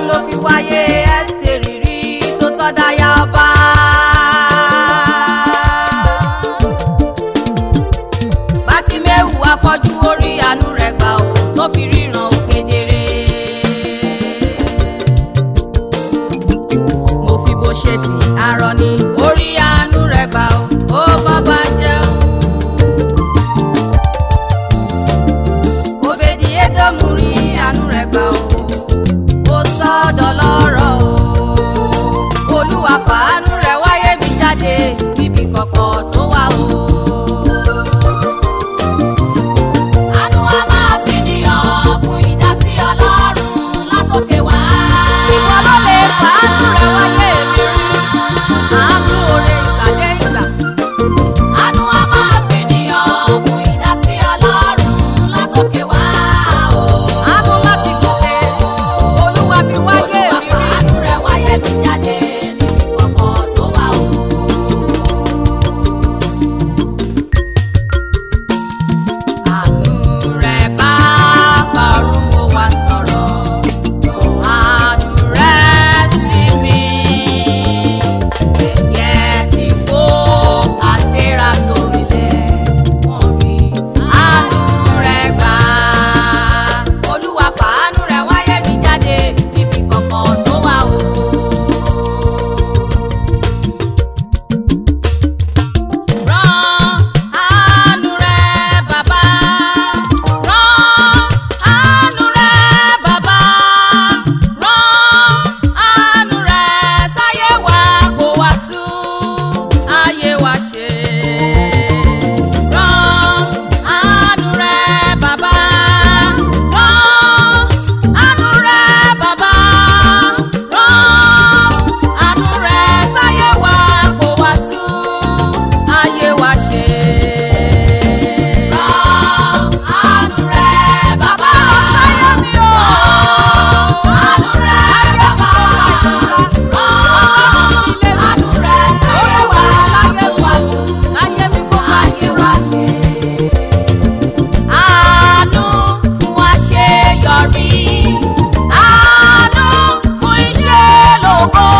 ló fi wáyé Ẹ́sítérì rí tó sọ́dáyà ọba. Bátíméù afọ́jú orí àánú rẹ̀ gbà ó tó fi ríran kedere. Mo fi bó ṣe tì arọ ní orí àánú rẹ̀ gbà ó bàbá jẹun. Òbèdì Édómù rí àánú rẹ̀ gbà ó sọ́dọ̀ lọ́rọ̀ o. Olúwa fàánú rẹ̀ wáyé mi jáde níbi kọ̀kọ̀ tó wà o. Àánú a máa fi níyàn fún ìdásí Ọlọ́run látòkè wá. Ìwọ ló lè fàánú rẹ̀ wáyé mi rí. Àánú oore ìgbà dé ìgbà. Àánú a máa fi níyàn fún ìdásí Ọlọ́run látòkè wá o. Àánú láti gòkè, Olúwa fi wáyé mi rí. Àánú rẹ̀ wáyé mi jáde níbi kọ̀kọ̀ tó wà o. Àánú rẹ̀ bá parun mo wá sọ̀rọ̀. Àánú rẹ̀ sí mi. Ẹyẹ ti fò àtẹ́ra sórílẹ̀ wọ́n rí. Àánú rẹ̀ gbà. Olúwa fàánú rẹ̀ wáyé mi jáde níbi kọ̀kọ̀ tó wà o. Rán àánú rẹ̀ bàbá. Rán àánú rẹ̀ bàbá. Rán àánú rẹ̀ sáyé wa kó wá tú ayé wa ṣe. Rán àánú rẹ̀ bàbá. Rán àánú rẹ̀ bàbá. Rán àánú rẹ̀ sáyé wa kó wá tú ayé wa ṣe. Rán àánú rẹ̀ bàbá. Rán sáyé mi o. Àánú rẹ̀ bàbá. Rán àánú rẹ̀ sáyé wa kó wá tú ayé mi kó ayé wa ṣe. Àánú fún àṣeyọrí. Àánú fún iṣẹ́ lógo.